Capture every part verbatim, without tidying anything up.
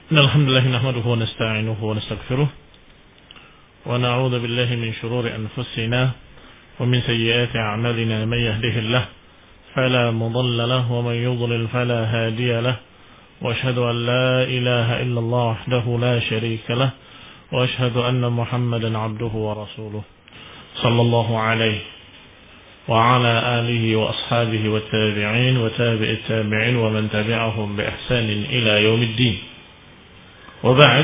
Alhamdulillah nahmaduhu wa nasta'inuhu wa nastaghfiruh wa na'udzu billahi min shururi anfusina wa min sayyiati a'malina man yahdihillahu fala mudilla lahu wa man yudlil fala hadiya lahu wa ashhadu an la ilaha illallah wahdahu la sharika lahu wa ashhadu anna Muhammadan 'abduhu wa rasuluh sallallahu alaihi wa ala alihi wa ashabihi wa tabi'in wa tabi'it tabi'in wa man tabi'ahum bi ihsanin ila yaumiddin. وبعد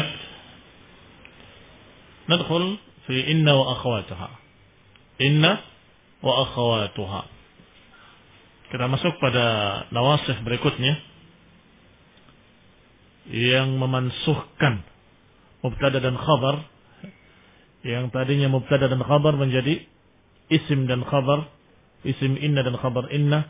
ندخل في إن وأخواتها إن وأخواتها. Kita masuk pada nawasih berikutnya yang memansuhkan mubtada dan khabar, yang tadinya mubtada dan khabar menjadi isim dan khabar, isim inna dan khabar inna.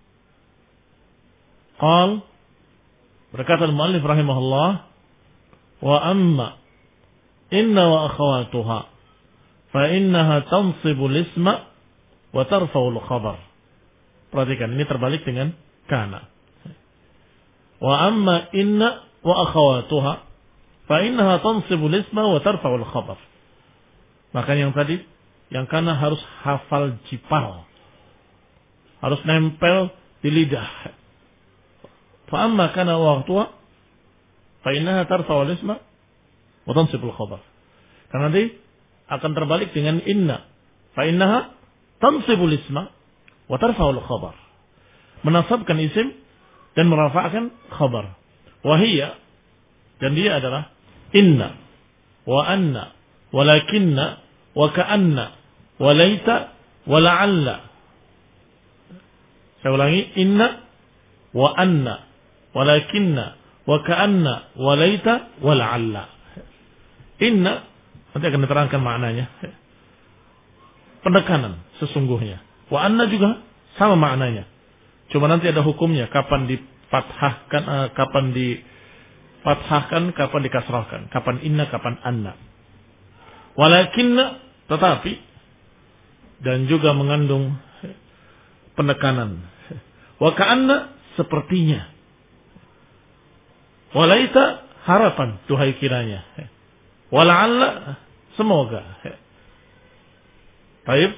Qal, berkata al-muallif rahimahullah, wa amma inna wa akhawatuha fa innaha tansibu al-isma wa tarfa'u al-khabar. Perhatikan, ini terbalik dengan kana. Wa amma inna wa akhawatuha fa innaha tansibu al-isma wa tarfa'u al-khabar. Maka yang tadi, yang kana harus hafal jipal, harus nempel di lidah. Fa amma kana wa akhawatuha فإنها ترفع الاسم وتنصب الخبر. Karena nanti akan terbalik dengan inna. فإنها تنصب الاسم وترفع الخبر. Menasabkan isim dan merafa'kan khabar. Wahia, dan dia adalah inna wa anna walakinna wa ka'anna wa laita wa la'alla. Saya ulangi, inna wa anna walakinna wa ka'anna wa laita wa la'alla. Inna nanti akan diterangkan maknanya. Penekanan sesungguhnya. Wa anna juga sama maknanya. Cuma nanti ada hukumnya, kapan difathahkan, uh, kapan difathahkan, kapan dikasrahkan, kapan inna, kapan anna. Walakinna tetapi, dan juga mengandung penekanan. Wa ka'anna sepertinya. Walaita harapan, tuhai kiranya. Wala'alla semoga. Baik.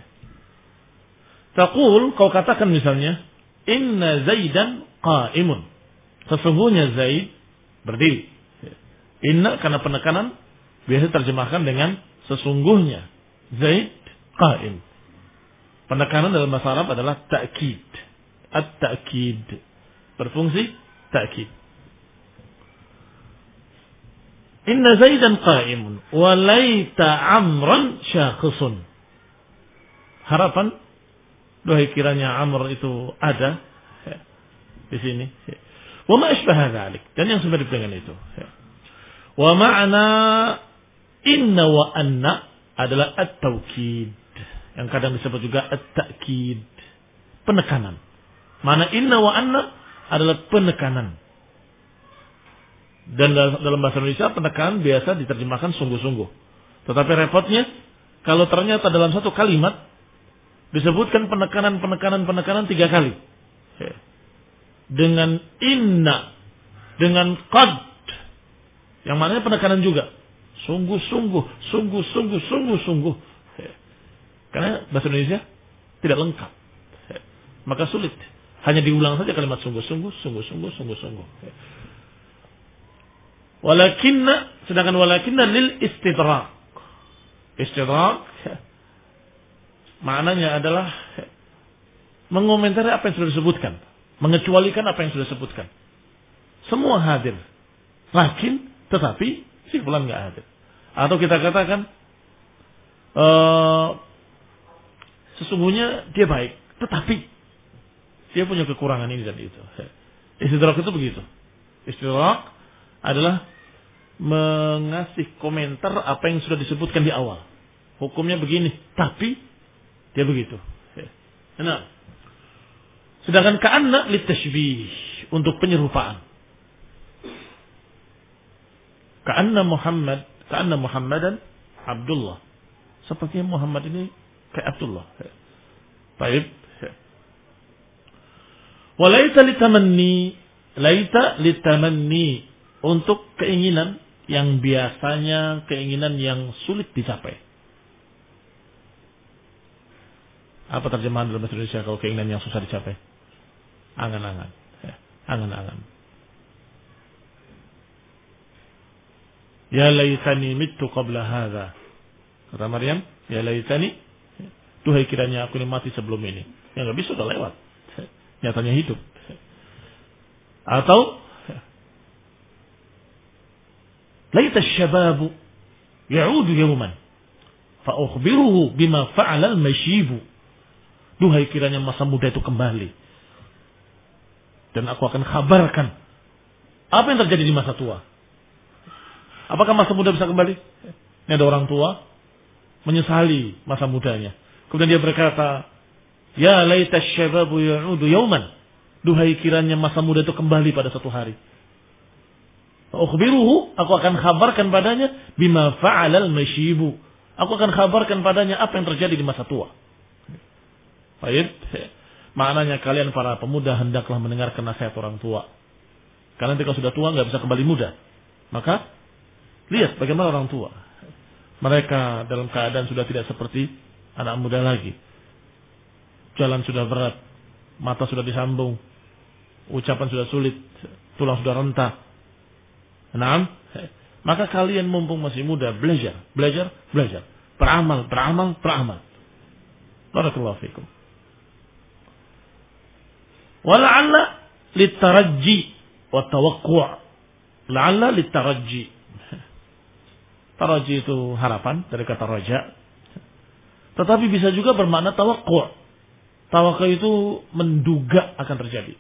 Taqul, kau katakan misalnya, inna Zaidan qa'imun. Sesungguhnya Zaid berdiri. Inna karena penekanan biasa terjemahkan dengan sesungguhnya Zaid qa'im. Penekanan dalam bahasa Arab adalah ta'kid. At-ta'kid berfungsi ta'kid. Inna Zaidan qa'imun wa laita amran syakhisun. Harapan, duhai kiranya Amr itu ada di sini. Wa ma asbaha dzalik, dan yang semirip dengan itu. Wa ma'na inna wa anna adalah at-taukid, yang kadang disebut juga at-ta'kid, penekanan. Mana inna wa anna adalah penekanan. Dan dalam bahasa Indonesia penekanan biasa diterjemahkan sungguh-sungguh. Tetapi repotnya kalau ternyata dalam satu kalimat disebutkan penekanan, penekanan, penekanan tiga kali. Dengan inna, dengan qad, yang maknanya penekanan juga. Sungguh-sungguh, sungguh-sungguh, sungguh-sungguh. Karena bahasa Indonesia tidak lengkap. Maka sulit. Hanya diulang saja kalimat sungguh-sungguh, sungguh-sungguh, sungguh-sungguh. Walakinna, sedangkan walakinna lil istidrak. Istidrak maknanya adalah mengomentari apa yang sudah disebutkan, mengecualikan apa yang sudah disebutkan. Semua hadir, lakin tetapi si fulan enggak hadir. Atau kita katakan uh, sesungguhnya dia baik, tetapi dia punya kekurangan ini dan itu. Istidrak itu begitu. Istidrak adalah mengasih komentar apa yang sudah disebutkan di awal. Hukumnya begini, tapi dia begitu. Nah, sedangkan ka'anna litashbih, untuk penyerupaan. Ka'anna Muhammad, ka'anna Muhammadan Abdullah. Sepertinya Muhammad ini kayak Abdullah. Baik. Walaita litamanni, laita litamanni untuk keinginan yang biasanya keinginan yang sulit dicapai. Apa terjemahan dalam bahasa Indonesia kalau keinginan yang susah dicapai? Angan-angan. Ya, angan-angan. Ya laitani mittu qabla hadza. Kata Maryam, ya laitani, duhai kiranya aku ini mati sebelum ini. Ya enggak bisa, udah lewat. Nyatanya hidup. Atau laita asy-syababu ya'udu yawman fa ukhbiruhu bima fa'ala al-mashibu. Duhai kiranya masa muda itu kembali dan aku akan kabarkan apa yang terjadi di masa tua. Apakah masa muda bisa kembali? Ini ada orang tua menyesali masa mudanya. Kemudian dia berkata, ya laita asy-syababu ya'udu yawman. Duhai kiranya masa muda itu kembali pada satu hari. Ukhbiruhu, aku akan kabarkan padanya bima fa'alal masyibu. Aku akan kabarkan padanya apa yang terjadi di masa tua. Baik. Maknanya kalian para pemuda hendaklah mendengarkan nasihat orang tua. Karena nanti kalau sudah tua nggak bisa kembali muda. Maka lihat bagaimana orang tua. Mereka dalam keadaan sudah tidak seperti anak muda lagi. Jalan sudah berat, mata sudah disambung, ucapan sudah sulit, tulang sudah rentah. Nah, maka kalian mumpung masih muda, belajar, belajar, belajar. Beramal, beramal, beramal. Barakallahu fikum. Wala'alla litarajji wa tawaqqa'. La'alla litarajji. Taraji itu harapan dari kata raja. Tetapi bisa juga bermakna tawaqqa'. Tawaqqa' itu menduga akan terjadi.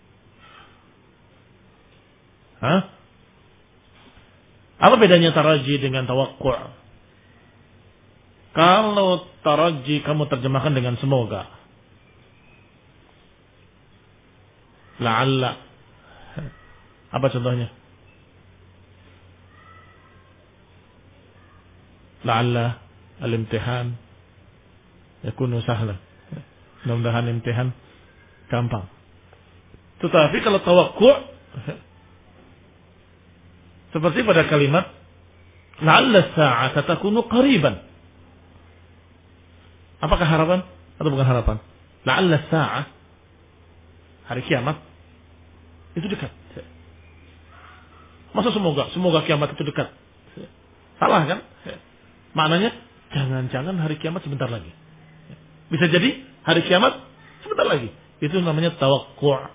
Hah? Apa bedanya taraji dengan tawaqqa'? Kalau taraji kamu terjemahkan dengan semoga. La'alla. Apa contohnya? La'alla al-imtihan yakunu sahlan. Mudah-mudahan imtihan gampang. Tetapi kalau tawaqqa' seperti pada kalimat la'alla as-sa'ata takunu qariban. Apakah harapan atau bukan harapan? La'alla as-sa'ah, hari kiamat itu dekat. Masa semoga semoga kiamat itu dekat? Salah kan? Maknanya jangan-jangan hari kiamat sebentar lagi. Bisa jadi hari kiamat sebentar lagi. Itu namanya tawaqqa'.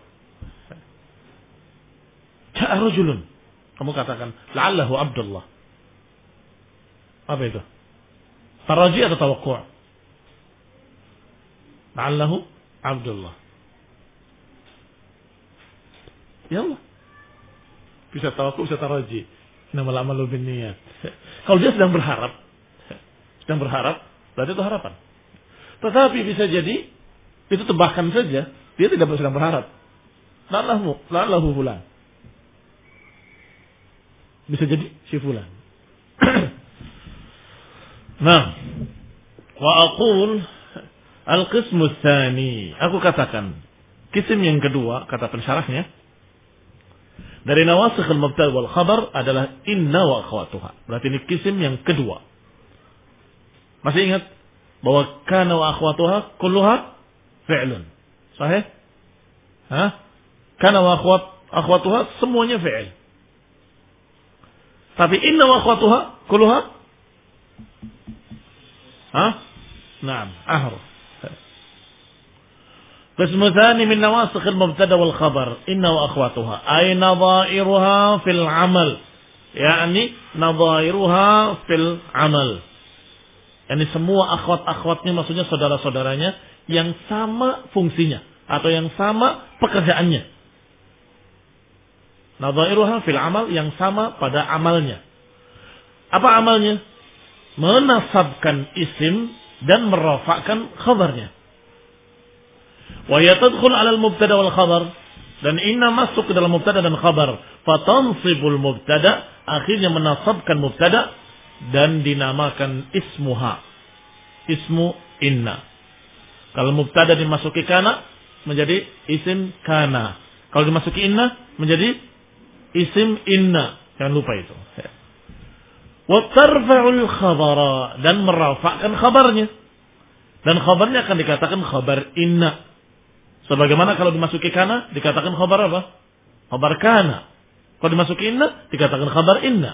Ja'a rajulun. Kamu katakan, la'allahu Abdullah. Apa itu? Taraji atau tawaqqa'? La'allahu Abdullah. Ya Allah. Bisa tawaqqa', bisa taraji. Innamal a'malu binniyat. Kalau dia sedang berharap, sedang berharap, berarti itu harapan. Tetapi bisa jadi itu tebakan saja, dia tidak sedang berharap. La'allahu, la'allahu fulan. Bisa jadi si fulan. Nah, wa aqul al-qismu tsani. Aku katakan, kisim yang kedua kata pensyarahnya dari nawasikh al-mubtada wal khabar adalah inna wa akhwatuha. Berarti ini kisim yang kedua. Masih ingat bahwa kana wa akhwatuha kulluha fi'lun. Sahih? Hah? Kana wa akhwat akhwatuha semuanya fi'il. Tapi inna wa akhwatuha kulluha Hah? Naam, ahruf. Qismu tsani min nawasikh al-mubtada wal khabar inna wa akhwatuha ay nadha'iruha fil 'amal. Yani nadha'iruha fil 'amal. Yani semua akhwat-akhwatnya maksudnya saudara-saudaranya yang sama fungsinya atau yang sama pekerjaannya. Nadha'iruha fil 'amal yang sama pada amalnya. Apa amalnya? Menasabkan isim dan merafa'kan khabarnya. Wa yatadkhul 'ala al-mubtada wal khabar dan inna masuk ke dalam mubtada dan khabar. Fatansibul mubtada akhirnya menasabkan mubtada dan dinamakan ismuha. Ismu inna. Kalau mubtada dimasuki kana menjadi isim kana. Kalau dimasuki inna menjadi isim inna. Jangan lupa itu. Wa tarfa'ul khabara, dan merafakkan khabarnya. Dan khabarnya akan dikatakan khabar inna. Sebagaimana kalau dimasuki kana dikatakan khabar apa? Khabar kana. Kalau dimasuki inna dikatakan khabar inna.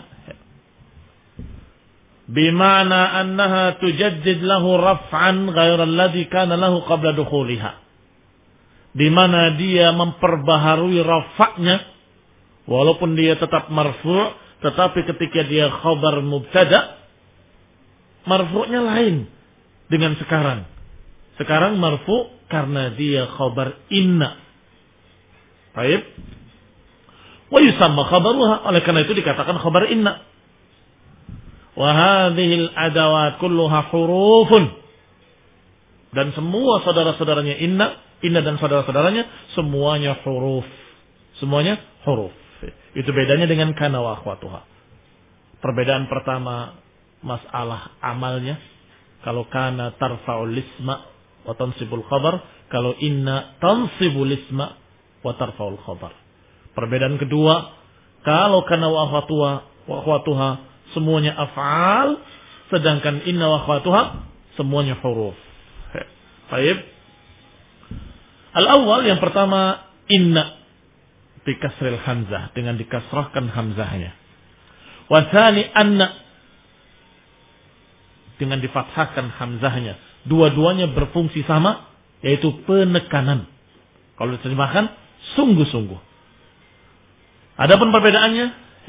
Bimana annaha tujaddid lahu raf'an ghairal ladzi kana lahu qabla dukhuliha. Di mana dia memperbaharui rafa'nya walaupun dia tetap marfu', tetapi ketika dia khabar mubtada, marfu'nya lain dengan sekarang. Sekarang marfu' karena dia khabar inna. Baik. Wa yusamma khabaruha, oleh karena itu dikatakan khabar inna. Wa hadhil adawat kulluha hurufun. Dan semua saudara-saudaranya inna, inna dan saudara-saudaranya semuanya huruf. Semuanya huruf. Itu bedanya dengan kana wa akhwatuha. Perbedaan pertama masalah amalnya. Kalau kana tarfa'ul isma wa tansibul khabar, kalau inna tansibul isma wa tarfa'ul khabar. Perbedaan kedua, kalau kana wa akhwatuha, wa akhwatuha semuanya af'al, sedangkan inna wa akhwatuha semuanya huruf. Baik. Al-awwal yang pertama inna bikasril hamzah, dengan dikasrahkan hamzahnya. Wa tsani anna dengan difathahkan hamzahnya. Dua-duanya berfungsi sama, yaitu penekanan. Kalau diterjemahkan sungguh-sungguh. Adapun perbedaannya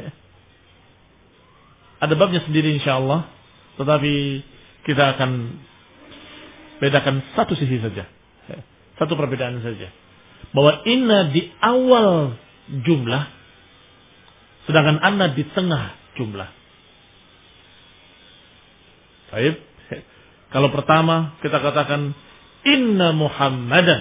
ada babnya sendiri insyaallah, tetapi kita akan bedakan satu sisi saja. Satu perbedaan saja. Bahwa inna di awal jumlah, sedangkan anna di tengah jumlah. Baik. Kalau pertama kita katakan inna Muhammadan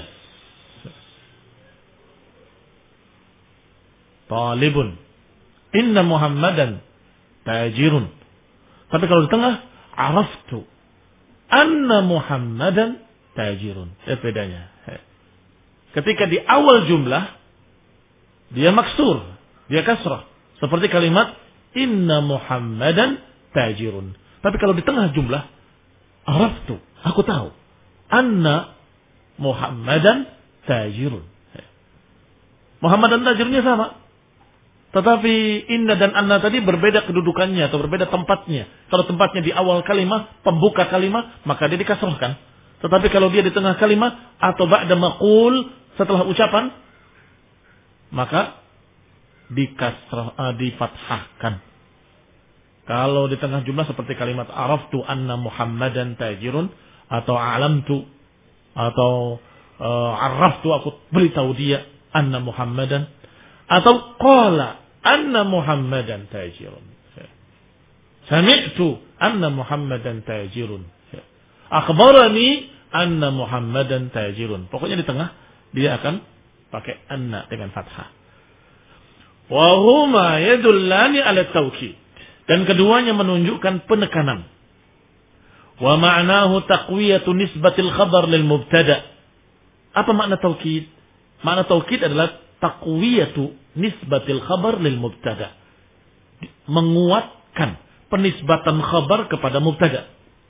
talibun, inna Muhammadan tajirun. Tapi kalau di tengah araftu anna Muhammadan tajirun. Itu bedanya. Ketika di awal jumlah dia maksur, dia kasrah, seperti kalimat inna Muhammadan tajirun. Tapi kalau di tengah jumlah araftu, aku tahu anna Muhammadan tajirun. Muhammadan tajirunnya sama. Tetapi inna dan anna tadi berbeda kedudukannya atau berbeda tempatnya. Kalau tempatnya di awal kalimat, pembuka kalimat, maka dia dikasrahkan. Tetapi kalau dia di tengah kalimat atau ba'da maqul, setelah ucapan, maka dikasrah, uh, difathahkan. Kalau di tengah jumlah seperti kalimat araftu anna Muhammadan tajirun, atau alamtu, atau uh, araftu, aku beritahu dia anna Muhammadan, atau qala anna Muhammadan tajirun, sami'tu anna Muhammadan tajirun, akhbarani anna Muhammadan tajirun. Pokoknya di tengah dia akan pakai anna dengan fathah. Wa huma yadullani ala taukid, dan keduanya menunjukkan penekanan. Wa ma'nahu taqwiyatu nisbatil khabar lil mubtada. Apa makna taukid? Makna taukid adalah taqwiyatu nisbatil khabar lil mubtada. Menguatkan penisbatan khabar kepada mubtada.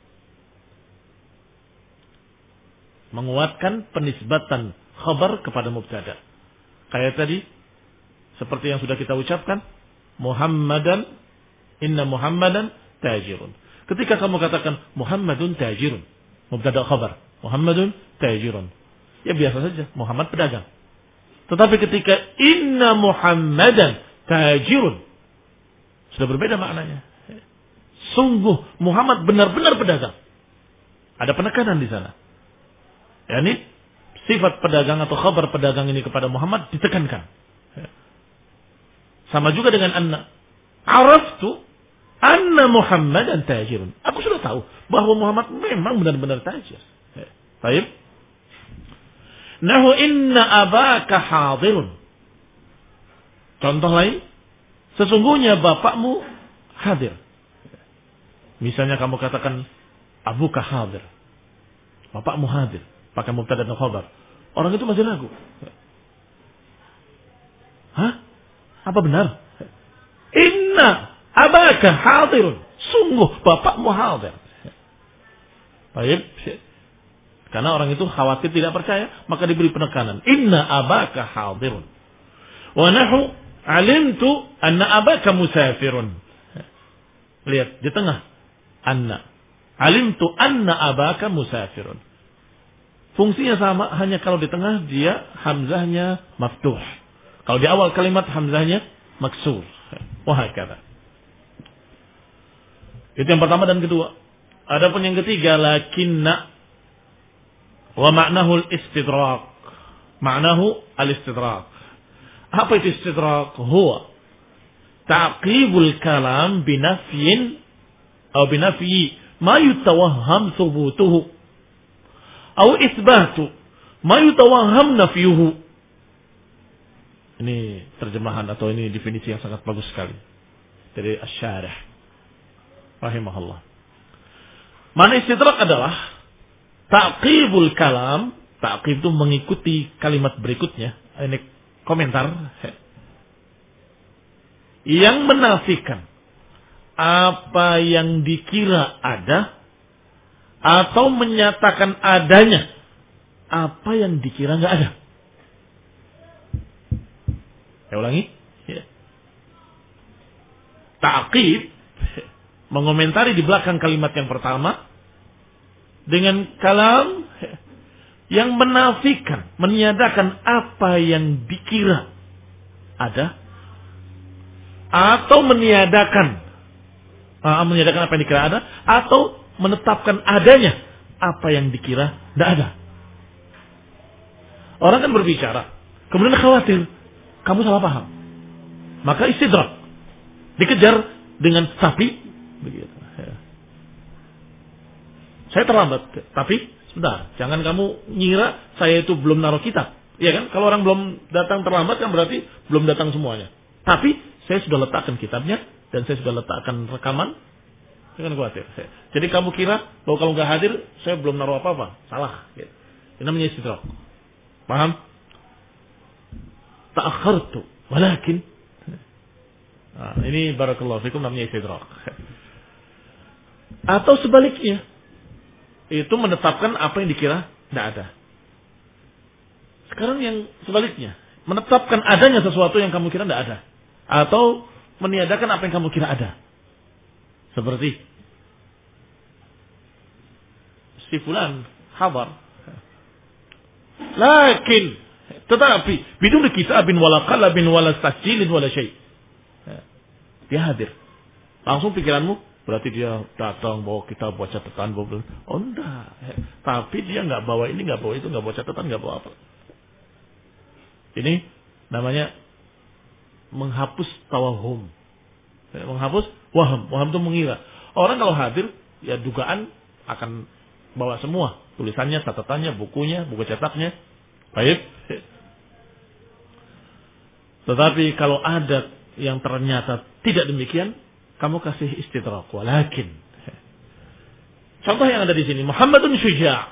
Menguatkan penisbatan khabar kepada mubtada. Kayak tadi, seperti yang sudah kita ucapkan, Muhammadan, inna Muhammadan tajirun. Ketika kamu katakan Muhammadun tajirun, mubtada khabar, Muhammadun tajirun, ya biasa saja, Muhammad pedagang. Tetapi ketika inna Muhammadan tajirun, sudah berbeda maknanya. Sungguh Muhammad benar-benar pedagang. Ada penekanan di sana. Yani sifat pedagang atau khabar pedagang ini kepada Muhammad ditekankan. Sama juga dengan anna. Araftu anna Muhammadan tajirun. Aku sudah tahu bahwa Muhammad memang benar-benar tajir. Baik. Nahu inna abaka hadirun. Contoh lain, sesungguhnya bapakmu hadir. Misalnya kamu katakan abuka hadir, bapakmu hadir, pakai mubtada dan khabar. Orang itu masih ragu. Hah? Apa benar? Inna Inna abaka hadirun. Sungguh bapakmu hadir. Baik. Karena orang itu khawatir tidak percaya, maka diberi penekanan. Inna abaka hadirun. Wa nahu alimtu anna abaka musafirun. Lihat di tengah. Anna. Alimtu anna abaka musafirun. Fungsinya sama, hanya kalau di tengah dia hamzahnya maftuh. Kalau di awal kalimat hamzahnya maksur. Wahakala. Itu yang pertama dan kedua. Adapun yang ketiga, lakinna wa ma'nahu al-istidrak. Ma'nahu al-istidrak. Apa itu istidrak? Huwa ta'qibul kalam binafyin atau binafyi ma yutawahham thubutuhu atau isbatu ma yutawahham nafyuhu. Ini terjemahan atau ini definisi yang sangat bagus sekali dari Asy-Syarih rahimahullah. Mana istidrak adalah ta'qibul kalam, ta'qib itu mengikuti kalimat berikutnya. Ini komentar yang menafikan apa yang dikira ada atau menyatakan adanya apa yang dikira nggak ada. Saya ulangi. Ya. Ta'qib mengomentari di belakang kalimat yang pertama dengan kalam yang menafikan, meniadakan apa yang dikira ada atau meniadakan uh, meniadakan apa yang dikira ada atau menetapkan adanya apa yang dikira tidak ada. Orang kan berbicara, kemudian khawatir kamu salah paham, maka istidrak, dikejar dengan tapi begitu. Saya terlambat, tapi sebentar, jangan kamu ngira saya itu belum naruh kitab. Iya kan? Kalau orang belum datang terlambat kan berarti belum datang semuanya. Tapi saya sudah letakkan kitabnya dan saya sudah letakkan rekaman. Jangan khawatir. Jadi kamu kira bahwa kalau nggak hadir saya belum naruh apa-apa, salah. Ini namanya istidrak. Paham? Ta'akhartu, walakin. Nah, ini barakallahu fikum namanya istidrak. Atau sebaliknya, itu menetapkan apa yang dikira tidak ada. Sekarang yang sebaliknya, menetapkan adanya sesuatu yang kamu kira tidak ada, atau meniadakan apa yang kamu kira ada. Seperti si fulan khabar, lakin tetapi bidun kitabin wala qalbin wala tasjilin wala syai'. Dia hadir. Langsung pikiranmu berarti dia datang bawa kitab, bawa catatan, bawa oh enggak. Tapi dia nggak bawa ini, nggak bawa itu, nggak bawa catatan, nggak bawa apa. Ini namanya menghapus tawahum. Menghapus waham. Waham itu mengira. Orang kalau hadir, ya dugaan akan bawa semua. Tulisannya, catatannya, bukunya, buku cetaknya. Baik. Tetapi kalau ada yang ternyata tidak demikian, kamu kasih istidrak. Walakin. Contoh yang ada di sini. Muhammadun syuja'.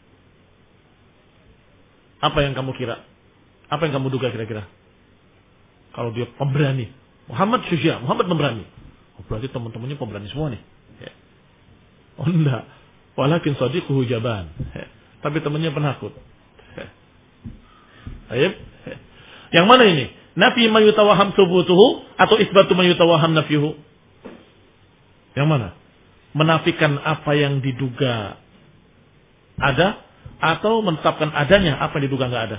Apa yang kamu kira? Apa yang kamu duga kira-kira? Kalau dia pemberani. Muhammad syuja'. Muhammad pemberani. Oh, berarti teman-temannya pemberani semua nih. Oh enggak. Walakin sadiquhu jaban. Tapi temannya penakut. Baik. Yang mana ini? Nafi ma yutawaham thubutuhu atau isbatu ma yutawaham nafyuhu? Yang mana? Menafikan apa yang diduga ada atau menetapkan adanya apa yang diduga enggak ada?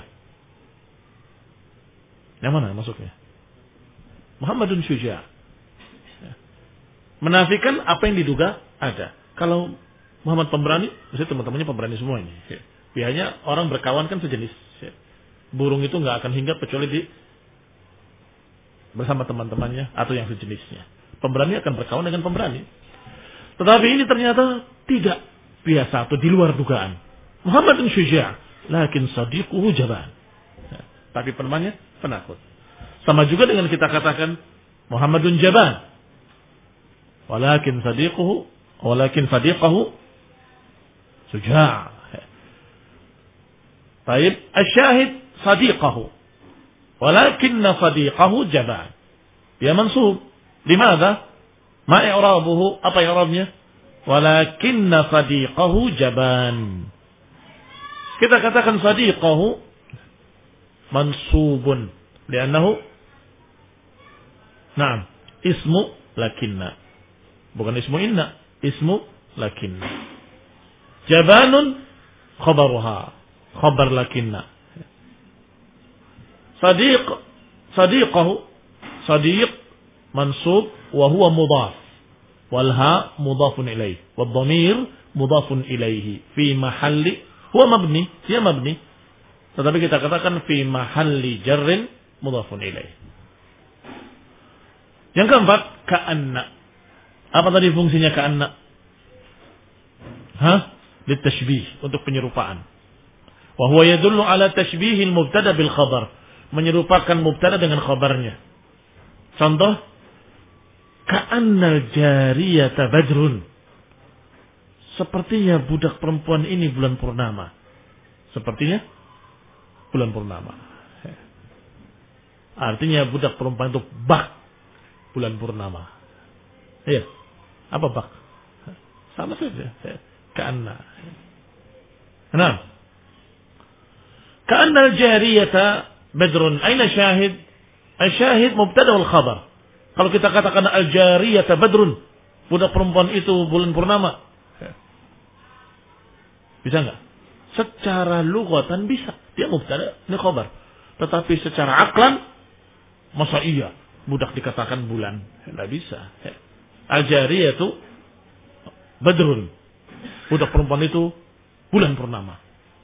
Yang mana masuknya? Muhammadun syuja'. Menafikan apa yang diduga ada. Kalau Muhammad pemberani, maksudnya teman-temannya pemberani semua ini. Biasanya orang berkawan kan sejenis. Burung itu nggak akan hinggap kecuali di bersama teman-temannya atau yang sejenisnya. Pemberani akan berkawan dengan pemberani. Tetapi ini ternyata tidak biasa atau di luar dugaan. Muhammadun syuja', lakin sadiquhu jaban. Tapi temannya penakut. Sama juga dengan kita katakan Muhammadun jaban, walakin sadiquhu, walakin sadiquhu syuja'. Baik, asyahid sadiquhu, walakinna sadiquhu jaban. Dia mansub Limadha? Ma i'rabuhu? Apa i'rabnya? Walakinna sadiqahu jaban. Kita katakan sadiqahu mansubun. Liannahu Naam, ismu lakinna. Bukan ismu inna, ismu lakinna. Jabanun khabaruha, khabar lakinna. Sadiq, sadiqahu, sadiq mansub wa huwa mudhaf. Wal ha mudhafun ilaih, wad dhamir mudhafun ilaihi fi mahalli huwa mabni, dia mabni. Tetapi kita katakan fi mahalli jarrin mudhafun ilaih. Yang keempat, ka'anna. Apa tadi fungsinya ka'anna? Hah? Litashbih, untuk penyerupaan. Wa huwa yadullu ala tashbihil mubtada bil khabar. Menyerupakan mubtada dengan khabarnya. Contoh, ka'annal jariyata badrun. Sepertinya budak perempuan ini bulan purnama. Sepertinya bulan purnama. Artinya budak perempuan itu bak bulan purnama. Iya. Apa bak? Sama saja. Ka'anna. Nah. Ka'anna al-jariyata badrun. Aina syahid? Al-syahid mubtada wal khabar. Kalau kita katakan al-jariyata badrun, budak perempuan itu bulan purnama. Bisa enggak? Secara lughatan bisa. Dia mubtada, ini khabar. Tetapi secara aklan, masa iya budak dikatakan bulan? Tidak bisa. Al-jariyah itu badrun. Budak perempuan itu bulan purnama.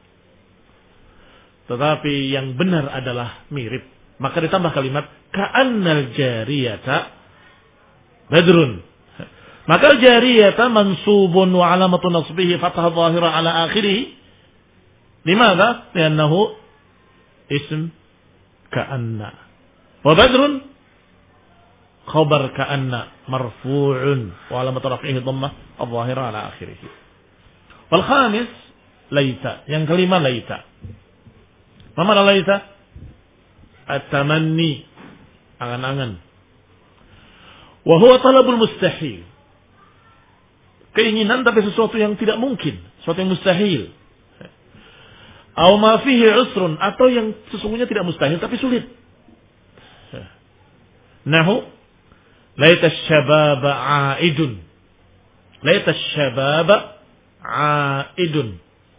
Tetapi yang benar adalah mirip. Maka ditambah kalimat ka'annal jariyata badrun. Maka al-jariyata mansubun wa alamatu nasbihi fathah zahira ala akhirih. Limadha? Liannahu ism ka'anna. Wa badrun khabar ka'anna marfu'un wa alamat raf'ihi dhammah adh-dhahira ala akhirih. Wal khamis laita. Yang kelima laita. Apa makna laita? At-tamanni, angan-angan. Wa huwa talabul mustahil. Keinginan tapi sesuatu yang tidak mungkin, sesuatu yang mustahil. Aw ma fihi usrun, atau yang sesungguhnya tidak mustahil tapi sulit. Nahu laita asy-syababa 'aidun. Laita asy-syababa 'aidun.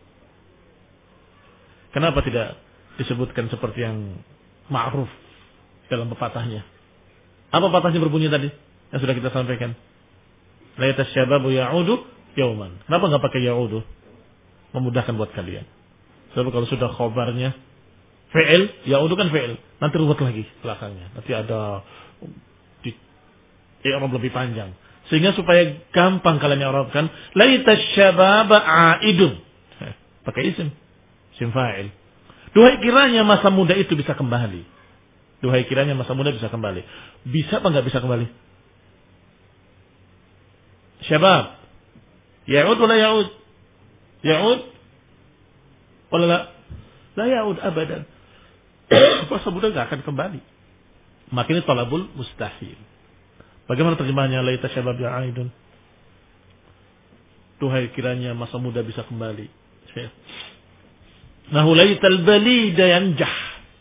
Kenapa tidak disebutkan seperti yang ma'ruf dalam pepatahnya? Apa pepatahnya berbunyi tadi yang sudah kita sampaikan? Laita asy-syababu ya'udu yauman. Kenapa enggak pakai ya'udu? Memudahkan buat kalian. Sebab kalau sudah khabarnya fi'il, ya'udu kan fi'il, nanti ruwet lagi belakangnya. Nanti ada di i'rab lebih panjang. Sehingga supaya gampang kalian i'rabkan, laita asy-syababa 'aidun. Pakai isim, isim fa'il. Duhai kiranya masa muda itu bisa kembali. Duhai kiranya masa muda bisa kembali. Bisa apa enggak bisa kembali? Syabab. Ya'ud wala ya'ud? Ya'ud? Wala la? La ya'ud abadan. Masa muda enggak akan kembali. Maka ini talabul mustahil. Bagaimana terjemahannya laita syabab ya'aidun? Duhai kiranya masa muda bisa kembali. Nahu laital balida yanjah.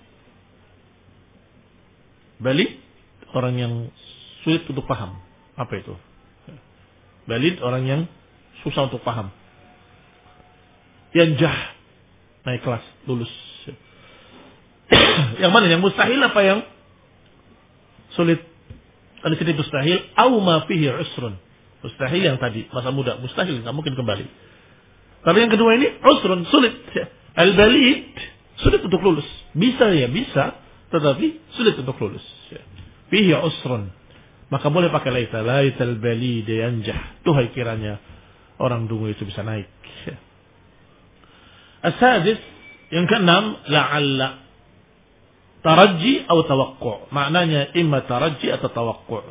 Balid orang yang sulit untuk paham. Apa itu? Balid orang yang susah untuk paham. Yanjah naik kelas, lulus. Yang mana? Yang mustahil apa yang sulit? Di sini mustahil au ma fihi usrun. Mustahil yang tadi, masa muda, mustahil, enggak mungkin kembali. Tapi yang kedua ini usrun, sulit. Al-balid sulit untuk lulus. Bisa ya, bisa, tetapi sulit untuk lulus. Fihi usrun. Maka boleh pakai laita, laital balid yanjah. Tuhai kiranya orang dungu itu bisa naik. As-sadis, yang keenam, la'alla. Taraji atau tawakku'. Maknanya imma taraji atau tawakku'.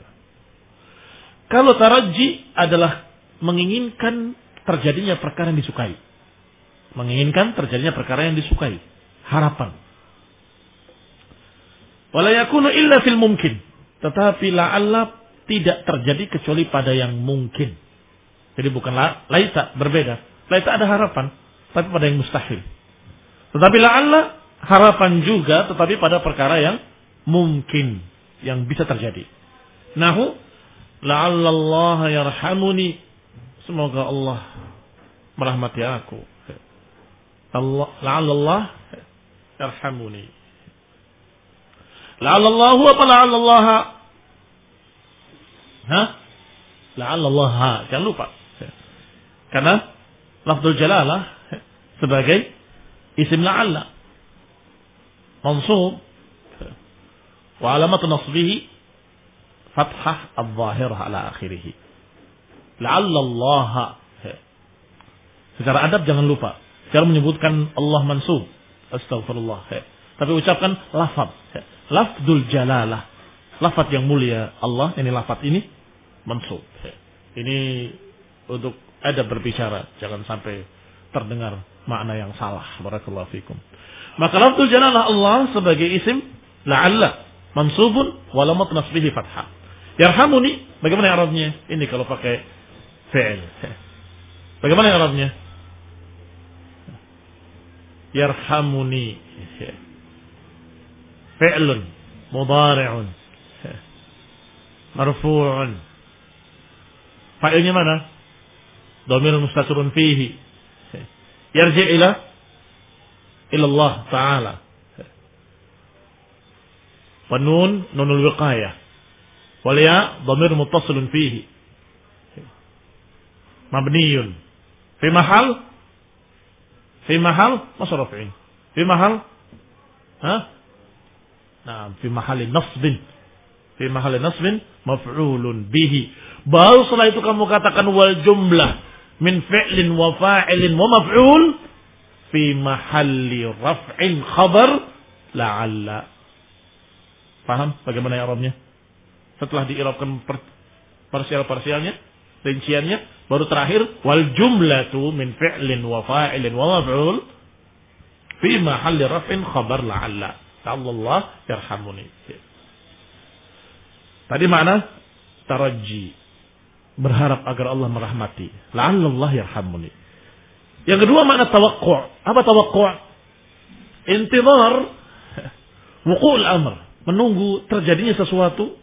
Kalau taraji adalah menginginkan terjadinya perkara yang disukai. Menginginkan terjadinya perkara yang disukai. Harapan. Wala yakunu illa fil mumkin. Tetapi la'alla tidak terjadi kecuali pada yang mungkin. Jadi bukanlah laisa, berbeda. Laisa ada harapan, tapi pada yang mustahil. Tetapi la'alla harapan juga, tetapi pada perkara yang mungkin, yang bisa terjadi. Nahu, la'alla Allah yarhamuni. Semoga Allah merahmati aku. Allah, la'alla Allah yarhamuni. La'alla Allah apa la'alla Allah? Hah? La'alla Allah. Jangan lupa. Karena lafzul jalalah sebagai isim la'alla mansub wa alamatu nasbihi fathah al-zahirah ala akhirih. La'alla Allah. Secara adab jangan lupa. Jangan menyebutkan Allah mansub. Astagfirullah. Tapi ucapkan lafaz. Lafzul jalalah. Lafaz yang mulia Allah. Ini lafaz ini mansub. Ini untuk adab berbicara. Jangan sampai terdengar makna yang salah. Barakallahu fikum. Maka lafzul jalalah Allah sebagai isim la'alla mansubun walamat nasbihi fathah. Yarhamuni. Bagaimana i'rabnya? Ini kalau pakai fi'il. Bagaimana i'rabnya? Yarhamuni. Fi'lun mudhari'un marfu'un. Fa'ilnya mana? Dhamir mustatirun fihi. Yarji' ila ila Allah Ta'ala. Wa nun nunul wiqayah. Wal ya dhamir muttasilun fihi. Mabniyun. Fi mahal fi mahal masrafin. Fi mahal ha? Nah, fi mahal nasbin. Fi mahal nasbin maf'ulun bihi. Baru setelah itu kamu katakan wal jumlah min fi'lin wa fa'ilin wa maf'ul fi mahalli raf'in khabar la'alla. Paham bagaimana i'rabnya? Setelah di'irabkan parsial-parsialnya, rinciannya, baru terakhir wal jumlatu min fi'lin wa fa'ilin wa maf'ul fi mahalli raf'in khabar la'alla. Allah yarhamuni. Tadi makna taraji, berharap agar Allah merahmati. La'alla Allah yarhamuni. Yang kedua makna tawaqqa'. Apa tawaqqa'? Intizar wuqul amr, menunggu terjadinya sesuatu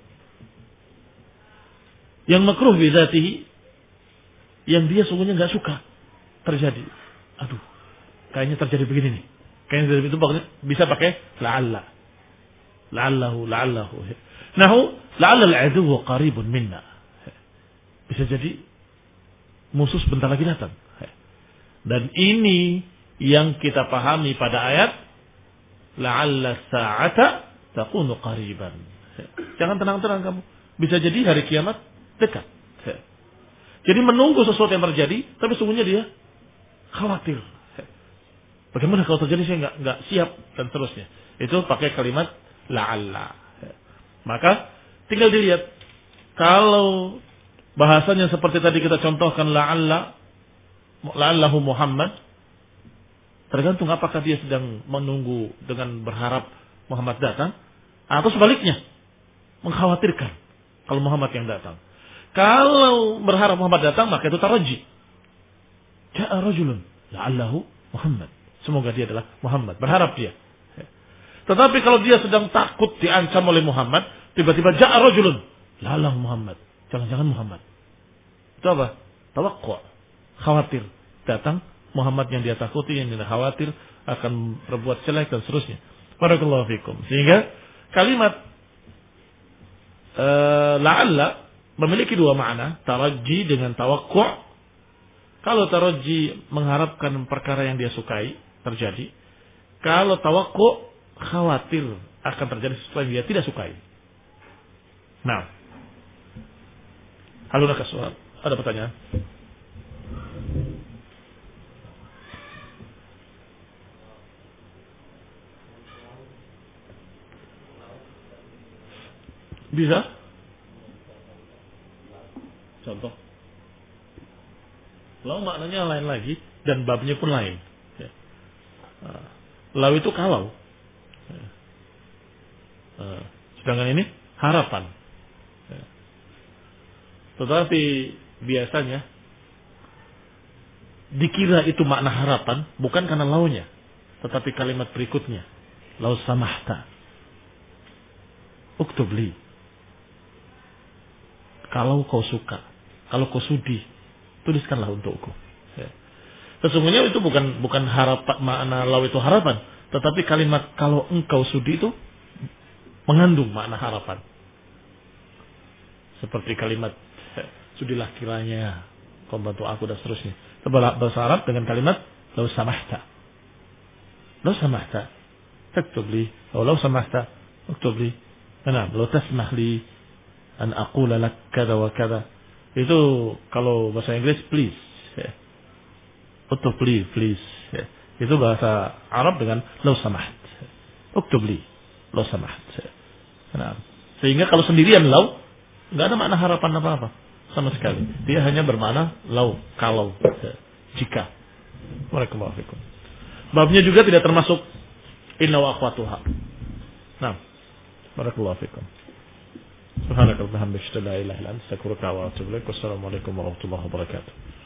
yang makruh bi dzatihi, yang dia sungguhnya enggak suka terjadi. Aduh, kayaknya terjadi begini nih. Kayaknya itu bisa pakai la'alla. La'allahu la'allahu. Nahu la'alla al-'aduwwu qaribun minna. Bisa jadi musuh sebentar lagi datang. Dan ini yang kita pahami pada ayat la'alla sa'ata takunu qariban. Jangan tenang-tenang kamu. Bisa jadi hari kiamat dekat. Jadi menunggu sesuatu yang terjadi, tapi sungguhnya dia khawatir. Bagaimana kalau terjadi saya nggak nggak siap dan seterusnya. Itu pakai kalimat la'alla. Maka tinggal dilihat. Kalau bahasanya seperti tadi kita contohkan la'alla, la'allahu Muhammad, tergantung apakah dia sedang menunggu dengan berharap Muhammad datang, atau sebaliknya mengkhawatirkan kalau Muhammad yang datang. Kalau berharap Muhammad datang, maka itu taraji. Ja'a rajulun la'allahu Muhammad. Semoga dia adalah Muhammad. Berharap dia. Tetapi kalau dia sedang takut diancam oleh Muhammad, tiba-tiba ja'a rajulun la'allahu Muhammad. Jangan-jangan Muhammad. Itu apa? Tawaqqa'. Khawatir. Datang Muhammad yang dia takuti, yang dia khawatir akan berbuat jelek dan seterusnya. Barakallahu fikum. Sehingga kalimat uh, la'alla memiliki dua makna. Taraji dengan tawaqqa'. Kalau taraji mengharapkan perkara yang dia sukai terjadi. Kalau tawaqqa' khawatir akan terjadi sesuatu yang dia tidak sukai. Nah, haluna kasual. Ada pertanyaan? Bisa? Contoh. Lalu maknanya lain lagi dan babnya pun lain. Lalu itu kalau. Sedangkan ini harapan. Tetapi biasanya dikira itu makna harapan bukan karena launya, tetapi kalimat berikutnya, lau samahta uktub li, kalau kau suka, kalau kau sudi, tuliskanlah untukku. Ya. Sesungguhnya itu bukan bukan harapan, makna lau itu harapan, tetapi kalimat kalau engkau sudi itu mengandung makna harapan. Seperti kalimat sudilah kiranya kau bantu aku dan seterusnya. Bahasa Arab dengan kalimat lau samahta. Lau samahta taktub li, atau lau samahta uktub li. Nah, lau tasmah li an aqula lak kada wa kada. Itu kalau bahasa Inggris please. Ya. Uktub li, please. Ya. Itu bahasa Arab dengan lau samaht. Uktub li, lau samaht. Ya. Nah, sehingga kalau sendirian lau enggak ada makna harapan apa-apa sama sekali. Dia hanya bermakna lau, kalau, ya. Jika. Barakallahu fikum. Babnya juga tidak termasuk inna wa akhwatuha. Nah, barakallahu fikum. Subhanakallahumma wa bihamdika la ilaha illa anta astaghfiruka wa atubu ilaik. Wassalamu alaikum warahmatullahi wabarakatuh.